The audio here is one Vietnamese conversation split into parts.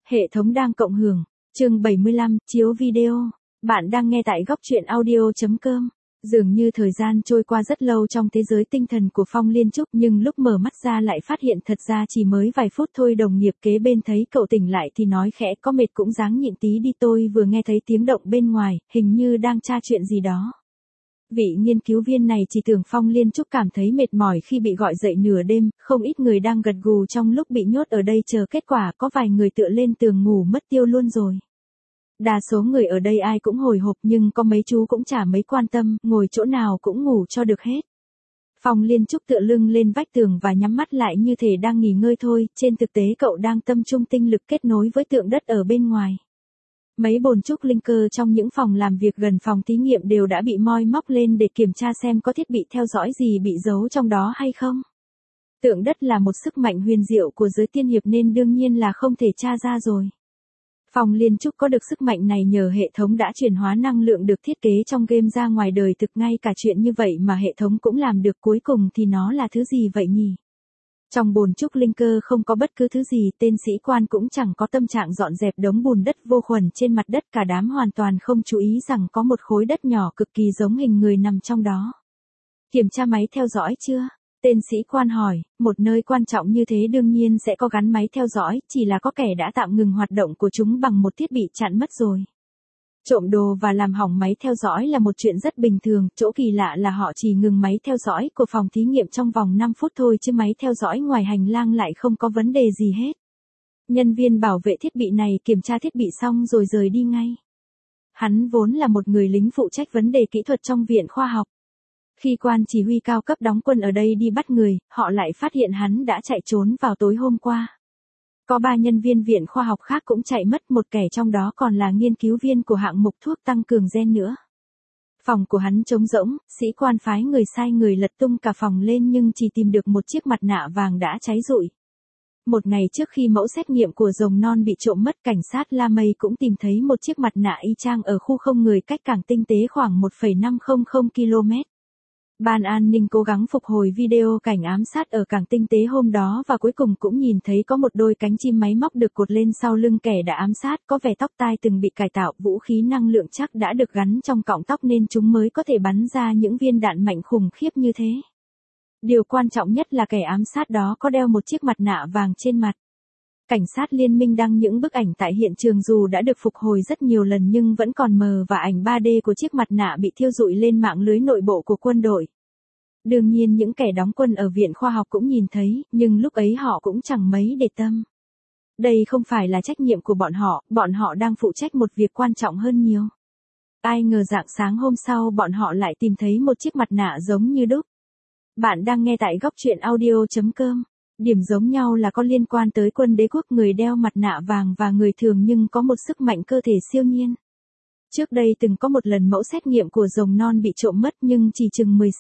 Hệ thống đang cộng hưởng. Chương 75, chiếu video. Bạn đang nghe tại góc truyện audio.com. Dường như thời gian trôi qua rất lâu trong thế giới tinh thần của Phong Liên Trúc, nhưng lúc mở mắt ra lại phát hiện thật ra chỉ mới vài phút thôi. Đồng nghiệp kế bên thấy cậu tỉnh lại thì nói khẽ, có mệt cũng ráng nhịn tí đi. Tôi vừa nghe thấy tiếng động bên ngoài, hình như đang tra chuyện gì đó. Vị nghiên cứu viên này chỉ tưởng Phong Liên Trúc cảm thấy mệt mỏi khi bị gọi dậy nửa đêm, không ít người đang gật gù trong lúc bị nhốt ở đây chờ kết quả, có vài người tựa lên tường ngủ mất tiêu luôn rồi. Đa số người ở đây ai cũng hồi hộp, nhưng có mấy chú cũng chả mấy quan tâm, ngồi chỗ nào cũng ngủ cho được hết. Phong Liên Trúc tựa lưng lên vách tường và nhắm mắt lại như thể đang nghỉ ngơi thôi, trên thực tế cậu đang tập trung tinh lực kết nối với tượng đất ở bên ngoài. Mấy bồn trúc linh cơ trong những phòng làm việc gần phòng thí nghiệm đều đã bị moi móc lên để kiểm tra xem có thiết bị theo dõi gì bị giấu trong đó hay không. Tượng đất là một sức mạnh huyền diệu của giới tiên hiệp nên đương nhiên là không thể tra ra rồi. Phong Liên Trúc có được sức mạnh này nhờ hệ thống đã chuyển hóa năng lượng được thiết kế trong game ra ngoài đời thực, ngay cả chuyện như vậy mà hệ thống cũng làm được. Cuối cùng thì nó là thứ gì vậy nhỉ? Trong bồn trúc linh cơ không có bất cứ thứ gì, tên sĩ quan cũng chẳng có tâm trạng dọn dẹp đống bùn đất vô khuẩn trên mặt đất, cả đám hoàn toàn không chú ý rằng có một khối đất nhỏ cực kỳ giống hình người nằm trong đó. Kiểm tra máy theo dõi chưa? Tên sĩ quan hỏi. Một nơi quan trọng như thế đương nhiên sẽ có gắn máy theo dõi, chỉ là có kẻ đã tạm ngừng hoạt động của chúng bằng một thiết bị chặn mất rồi. Trộm đồ và làm hỏng máy theo dõi là một chuyện rất bình thường, chỗ kỳ lạ là họ chỉ ngừng máy theo dõi của phòng thí nghiệm trong vòng 5 phút thôi chứ máy theo dõi ngoài hành lang lại không có vấn đề gì hết. Nhân viên bảo vệ thiết bị này kiểm tra thiết bị xong rồi rời đi ngay. Hắn vốn là một người lính phụ trách vấn đề kỹ thuật trong viện khoa học. Khi quan chỉ huy cao cấp đóng quân ở đây đi bắt người, họ lại phát hiện hắn đã chạy trốn vào tối hôm qua. Có 3 nhân viên viện khoa học khác cũng chạy mất, một kẻ trong đó còn là nghiên cứu viên của hạng mục thuốc tăng cường gen nữa. Phòng của hắn trống rỗng, sĩ quan phái người sai người lật tung cả phòng lên nhưng chỉ tìm được một chiếc mặt nạ vàng đã cháy rụi. Một ngày trước khi mẫu xét nghiệm của rồng non bị trộm mất, cảnh sát La Mây cũng tìm thấy một chiếc mặt nạ y chang ở khu không người cách cảng tinh tế khoảng 1,500 km. Ban an ninh cố gắng phục hồi video cảnh ám sát ở cảng tinh tế hôm đó và cuối cùng cũng nhìn thấy có một đôi cánh chim máy móc được cột lên sau lưng kẻ đã ám sát, có vẻ tóc tai từng bị cải tạo, vũ khí năng lượng chắc đã được gắn trong cọng tóc nên chúng mới có thể bắn ra những viên đạn mạnh khủng khiếp như thế. Điều quan trọng nhất là kẻ ám sát đó có đeo một chiếc mặt nạ vàng trên mặt. Cảnh sát liên minh đăng những bức ảnh tại hiện trường dù đã được phục hồi rất nhiều lần nhưng vẫn còn mờ và ảnh 3D của chiếc mặt nạ bị thiêu rụi lên mạng lưới nội bộ của quân đội. Đương nhiên những kẻ đóng quân ở viện khoa học cũng nhìn thấy, nhưng lúc ấy họ cũng chẳng mấy để tâm. Đây không phải là trách nhiệm của bọn họ đang phụ trách một việc quan trọng hơn nhiều. Ai ngờ rạng sáng hôm sau bọn họ lại tìm thấy một chiếc mặt nạ giống như đúc. Bạn đang nghe tại góc truyện audio.com. Điểm giống nhau là có liên quan tới quân đế quốc, người đeo mặt nạ vàng và người thường nhưng có một sức mạnh cơ thể siêu nhiên. Trước đây từng có một lần mẫu xét nghiệm của rồng non bị trộm mất nhưng chỉ chừng 10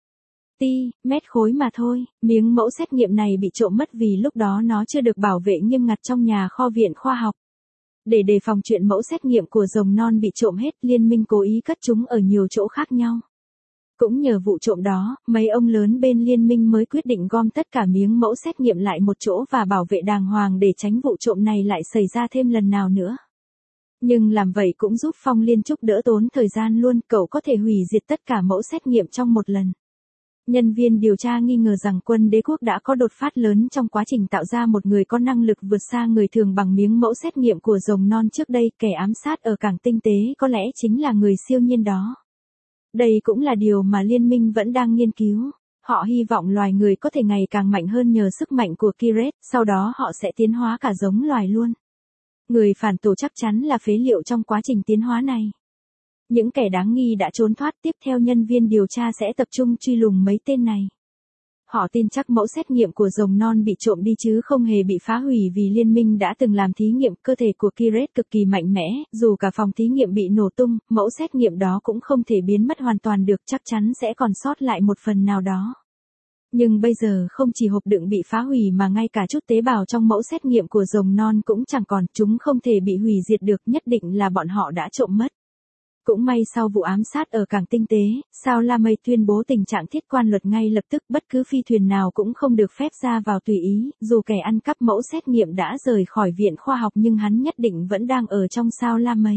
mét khối mà thôi. Miếng mẫu xét nghiệm này bị trộm mất vì lúc đó nó chưa được bảo vệ nghiêm ngặt trong nhà kho viện khoa học. Để đề phòng chuyện mẫu xét nghiệm của rồng non bị trộm hết, liên minh cố ý cất chúng ở nhiều chỗ khác nhau. Cũng nhờ vụ trộm đó, mấy ông lớn bên liên minh mới quyết định gom tất cả miếng mẫu xét nghiệm lại một chỗ và bảo vệ đàng hoàng để tránh vụ trộm này lại xảy ra thêm lần nào nữa. Nhưng làm vậy cũng giúp Phong Liên Trúc đỡ tốn thời gian luôn, cậu có thể hủy diệt tất cả mẫu xét nghiệm trong một lần. Nhân viên điều tra nghi ngờ rằng quân đế quốc đã có đột phát lớn trong quá trình tạo ra một người có năng lực vượt xa người thường bằng miếng mẫu xét nghiệm của rồng non trước đây. Kẻ ám sát ở cảng tinh tế có lẽ chính là người siêu nhiên đó. Đây cũng là điều mà liên minh vẫn đang nghiên cứu. Họ hy vọng loài người có thể ngày càng mạnh hơn nhờ sức mạnh của Kiret, sau đó họ sẽ tiến hóa cả giống loài luôn. Người phản tổ chắc chắn là phế liệu trong quá trình tiến hóa này. Những kẻ đáng nghi đã trốn thoát, tiếp theo nhân viên điều tra sẽ tập trung truy lùng mấy tên này. Họ tin chắc mẫu xét nghiệm của rồng non bị trộm đi chứ không hề bị phá hủy vì liên minh đã từng làm thí nghiệm. Cơ thể của Kiret cực kỳ mạnh mẽ, dù cả phòng thí nghiệm bị nổ tung, mẫu xét nghiệm đó cũng không thể biến mất hoàn toàn được, chắc chắn sẽ còn sót lại một phần nào đó. Nhưng bây giờ không chỉ hộp đựng bị phá hủy mà ngay cả chút tế bào trong mẫu xét nghiệm của rồng non cũng chẳng còn, chúng không thể bị hủy diệt được, nhất định là bọn họ đã trộm mất. Cũng may sau vụ ám sát ở cảng Tinh Tế, Sao La Mây tuyên bố tình trạng thiết quan luật ngay lập tức, bất cứ phi thuyền nào cũng không được phép ra vào tùy ý, dù kẻ ăn cắp mẫu xét nghiệm đã rời khỏi viện khoa học nhưng hắn nhất định vẫn đang ở trong Sao La Mây.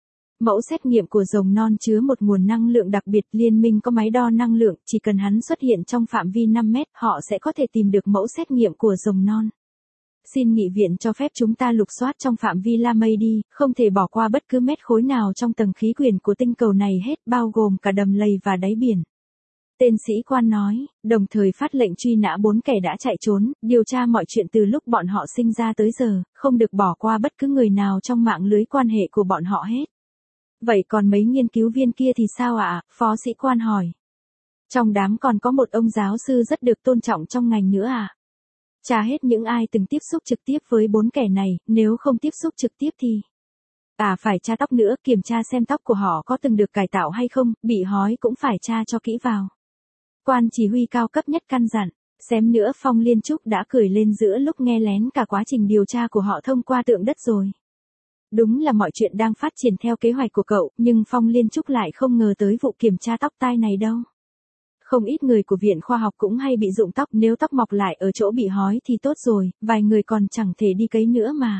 Mẫu xét nghiệm của rồng non chứa một nguồn năng lượng đặc biệt, liên minh có máy đo năng lượng, chỉ cần hắn xuất hiện trong phạm vi 5 mét, họ sẽ có thể tìm được mẫu xét nghiệm của rồng non. Xin nghị viện cho phép chúng ta lục soát trong phạm vi La Mây đi, không thể bỏ qua bất cứ mét khối nào trong tầng khí quyển của tinh cầu này hết, bao gồm cả đầm lầy và đáy biển. Tên sĩ quan nói, đồng thời phát lệnh truy nã 4 kẻ đã chạy trốn, điều tra mọi chuyện từ lúc bọn họ sinh ra tới giờ, không được bỏ qua bất cứ người nào trong mạng lưới quan hệ của bọn họ hết. Vậy còn mấy nghiên cứu viên kia thì sao ạ? Phó sĩ quan hỏi. Trong đám còn có một ông giáo sư rất được tôn trọng trong ngành nữa à? Tra hết những ai từng tiếp xúc trực tiếp với 4 kẻ này, nếu không tiếp xúc trực tiếp thì... phải tra tóc nữa, kiểm tra xem tóc của họ có từng được cải tạo hay không, bị hói cũng phải tra cho kỹ vào. Quan chỉ huy cao cấp nhất căn dặn. Xém nữa Phong Liên Trúc đã cười lên giữa lúc nghe lén cả quá trình điều tra của họ thông qua tượng đất rồi. Đúng là mọi chuyện đang phát triển theo kế hoạch của cậu, nhưng Phong Liên Trúc lại không ngờ tới vụ kiểm tra tóc tai này đâu. Không ít người của viện khoa học cũng hay bị rụng tóc, nếu tóc mọc lại ở chỗ bị hói thì tốt rồi, vài người còn chẳng thể đi cấy nữa mà.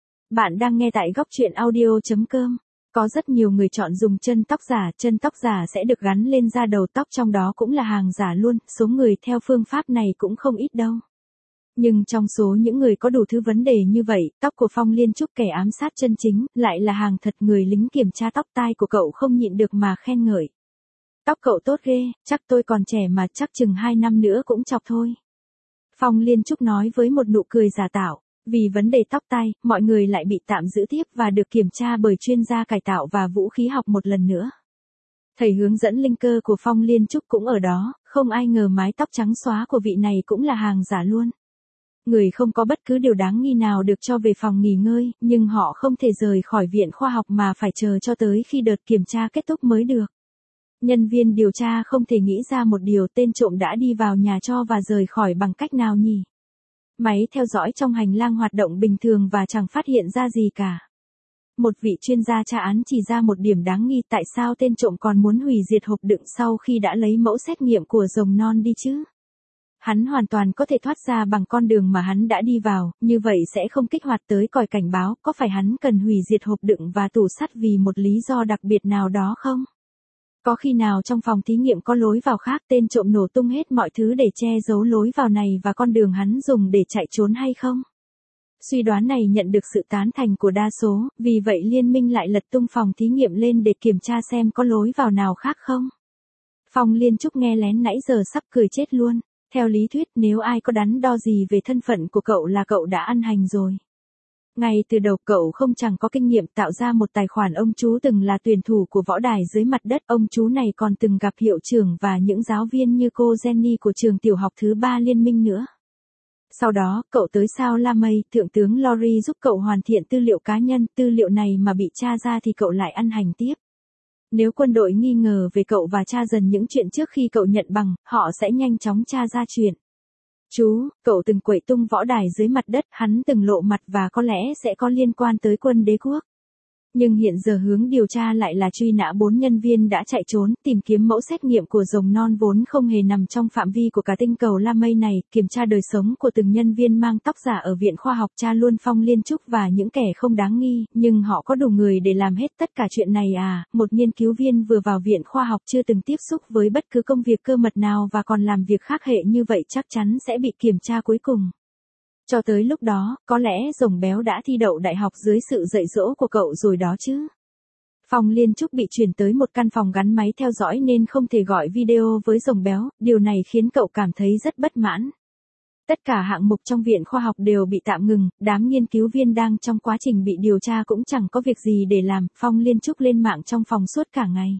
Bạn đang nghe tại góc truyện audio.com. Có rất nhiều người chọn dùng chân tóc giả sẽ được gắn lên da đầu tóc, trong đó cũng là hàng giả luôn, số người theo phương pháp này cũng không ít đâu. Nhưng trong số những người có đủ thứ vấn đề như vậy, tóc của Phong Liên Trúc kẻ ám sát chân chính, lại là hàng thật. Người lính kiểm tra tóc tai của cậu không nhịn được mà khen ngợi. Tóc cậu tốt ghê, chắc tôi còn trẻ mà chắc chừng 2 năm nữa cũng chọc thôi. Phong Liên Trúc nói với một nụ cười giả tạo. Vì vấn đề tóc tai, mọi người lại bị tạm giữ tiếp và được kiểm tra bởi chuyên gia cải tạo và vũ khí học một lần nữa. Thầy hướng dẫn linh cơ của Phong Liên Trúc cũng ở đó, không ai ngờ mái tóc trắng xóa của vị này cũng là hàng giả luôn. Người không có bất cứ điều đáng nghi nào được cho về phòng nghỉ ngơi, nhưng họ không thể rời khỏi viện khoa học mà phải chờ cho tới khi đợt kiểm tra kết thúc mới được. Nhân viên điều tra không thể nghĩ ra một điều, tên trộm đã đi vào nhà cho và rời khỏi bằng cách nào nhỉ? Máy theo dõi trong hành lang hoạt động bình thường và chẳng phát hiện ra gì cả. Một vị chuyên gia tra án chỉ ra một điểm đáng nghi, tại sao tên trộm còn muốn hủy diệt hộp đựng sau khi đã lấy mẫu xét nghiệm của rồng non đi chứ? Hắn hoàn toàn có thể thoát ra bằng con đường mà hắn đã đi vào, như vậy sẽ không kích hoạt tới còi cảnh báo, có phải hắn cần hủy diệt hộp đựng và tủ sắt vì một lý do đặc biệt nào đó không? Có khi nào trong phòng thí nghiệm có lối vào khác, tên trộm nổ tung hết mọi thứ để che giấu lối vào này và con đường hắn dùng để chạy trốn hay không? Suy đoán này nhận được sự tán thành của đa số, vì vậy liên minh lại lật tung phòng thí nghiệm lên để kiểm tra xem có lối vào nào khác không. Phong Liên Trúc nghe lén nãy giờ sắp cười chết luôn. Theo lý thuyết, nếu ai có đắn đo gì về thân phận của cậu là cậu đã ăn hành rồi. Ngay từ đầu cậu không chẳng có kinh nghiệm tạo ra một tài khoản. Ông chú từng là tuyển thủ của võ đài dưới mặt đất, ông chú này còn từng gặp hiệu trưởng và những giáo viên như cô Jenny của trường tiểu học thứ 3 liên minh nữa. Sau đó, cậu tới Sao La Mây, thượng tướng Lori giúp cậu hoàn thiện tư liệu cá nhân, tư liệu này mà bị tra ra thì cậu lại ăn hành tiếp. Nếu quân đội nghi ngờ về cậu và tra dần những chuyện trước khi cậu nhận bằng, họ sẽ nhanh chóng tra ra chuyện. Chú, cậu từng quậy tung võ đài dưới mặt đất, hắn từng lộ mặt và có lẽ sẽ có liên quan tới quân đế quốc. Nhưng hiện giờ hướng điều tra lại là truy nã 4 nhân viên đã chạy trốn, tìm kiếm mẫu xét nghiệm của rồng non vốn không hề nằm trong phạm vi của cả tinh cầu La Mây này, kiểm tra đời sống của từng nhân viên mang tóc giả ở viện khoa học, tra luôn Phong Liên Trúc và những kẻ không đáng nghi, nhưng họ có đủ người để làm hết tất cả chuyện này à? Một nghiên cứu viên vừa vào viện khoa học chưa từng tiếp xúc với bất cứ công việc cơ mật nào và còn làm việc khác hệ như vậy chắc chắn sẽ bị kiểm tra cuối cùng. Cho tới lúc đó, có lẽ rồng béo đã thi đậu đại học dưới sự dạy dỗ của cậu rồi đó chứ. Phong Liên Trúc bị chuyển tới một căn phòng gắn máy theo dõi nên không thể gọi video với rồng béo, điều này khiến cậu cảm thấy rất bất mãn. Tất cả hạng mục trong viện khoa học đều bị tạm ngừng, đám nghiên cứu viên đang trong quá trình bị điều tra cũng chẳng có việc gì để làm, Phong Liên Trúc lên mạng trong phòng suốt cả ngày.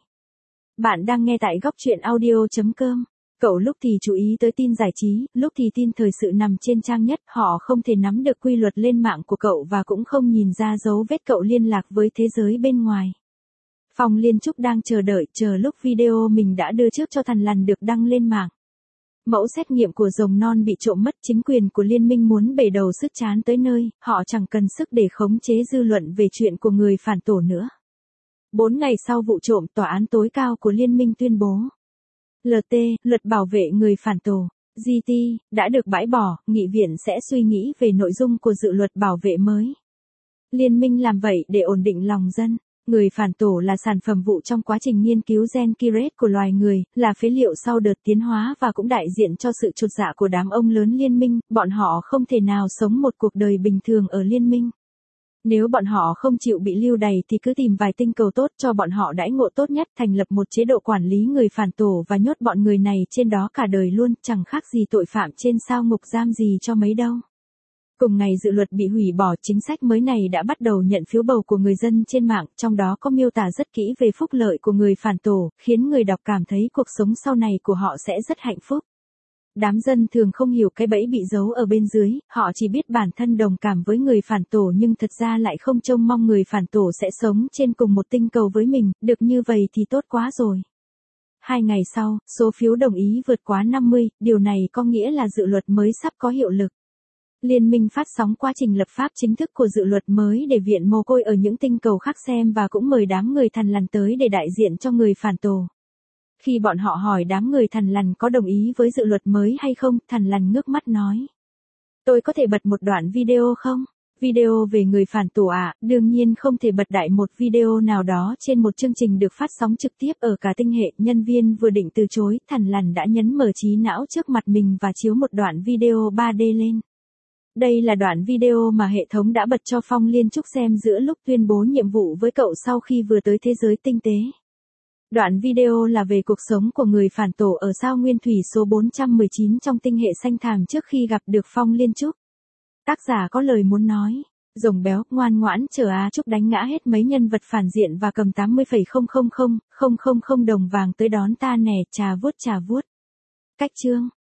Bạn đang nghe tại góc truyện audio.com. Cậu lúc thì chú ý tới tin giải trí, lúc thì tin thời sự nằm trên trang nhất, họ không thể nắm được quy luật lên mạng của cậu và cũng không nhìn ra dấu vết cậu liên lạc với thế giới bên ngoài. Phong Liên Trúc đang chờ đợi, chờ lúc video mình đã đưa trước cho thằn lằn được đăng lên mạng. Mẫu xét nghiệm của rồng non bị trộm mất, chính quyền của liên minh muốn bể đầu sứt trán tới nơi, họ chẳng cần sức để khống chế dư luận về chuyện của người phản tổ nữa. 4 ngày sau vụ trộm, tòa án tối cao của liên minh tuyên bố. LT, luật bảo vệ người phản tổ, GT, đã được bãi bỏ, nghị viện sẽ suy nghĩ về nội dung của dự luật bảo vệ mới. Liên minh làm vậy để ổn định lòng dân. Người phản tổ là sản phẩm vụ trong quá trình nghiên cứu gen Kiret của loài người, là phế liệu sau đợt tiến hóa và cũng đại diện cho sự chột dạ của đám ông lớn liên minh, bọn họ không thể nào sống một cuộc đời bình thường ở liên minh. Nếu bọn họ không chịu bị lưu đày thì cứ tìm vài tinh cầu tốt cho bọn họ đãi ngộ tốt nhất, thành lập một chế độ quản lý người phản tổ và nhốt bọn người này trên đó cả đời luôn, chẳng khác gì tội phạm trên sao ngục giam gì cho mấy đâu. Cùng ngày dự luật bị hủy bỏ, chính sách mới này đã bắt đầu nhận phiếu bầu của người dân trên mạng, trong đó có miêu tả rất kỹ về phúc lợi của người phản tổ, khiến người đọc cảm thấy cuộc sống sau này của họ sẽ rất hạnh phúc. Đám dân thường không hiểu cái bẫy bị giấu ở bên dưới, họ chỉ biết bản thân đồng cảm với người phản tổ nhưng thật ra lại không trông mong người phản tổ sẽ sống trên cùng một tinh cầu với mình, được như vậy thì tốt quá rồi. 2 ngày sau, số phiếu đồng ý vượt quá 50, điều này có nghĩa là dự luật mới sắp có hiệu lực. Liên minh phát sóng quá trình lập pháp chính thức của dự luật mới để viện mồ côi ở những tinh cầu khác xem và cũng mời đám người thằn lằn tới để đại diện cho người phản tổ. Khi bọn họ hỏi đám người thằn lằn có đồng ý với dự luật mới hay không, thằn lằn ngước mắt nói. Tôi có thể bật một đoạn video không? Video về người phản tổ à? Đương nhiên không thể bật đại một video nào đó trên một chương trình được phát sóng trực tiếp ở cả tinh hệ. Nhân viên vừa định từ chối, thằn lằn đã nhấn mở trí não trước mặt mình và chiếu một đoạn video 3D lên. Đây là đoạn video mà hệ thống đã bật cho Phong Liên Trúc xem giữa lúc tuyên bố nhiệm vụ với cậu sau khi vừa tới thế giới tinh tế. Đoạn video là về cuộc sống của người phản tổ ở sao nguyên thủy số 419 trong tinh hệ xanh thảm trước khi gặp được Phong Liên Trúc. Tác giả có lời muốn nói, rồng béo, ngoan ngoãn chờ Á Trúc đánh ngã hết mấy nhân vật phản diện và cầm 80,000,000 đồng vàng tới đón ta nè, trà vuốt. Cách chương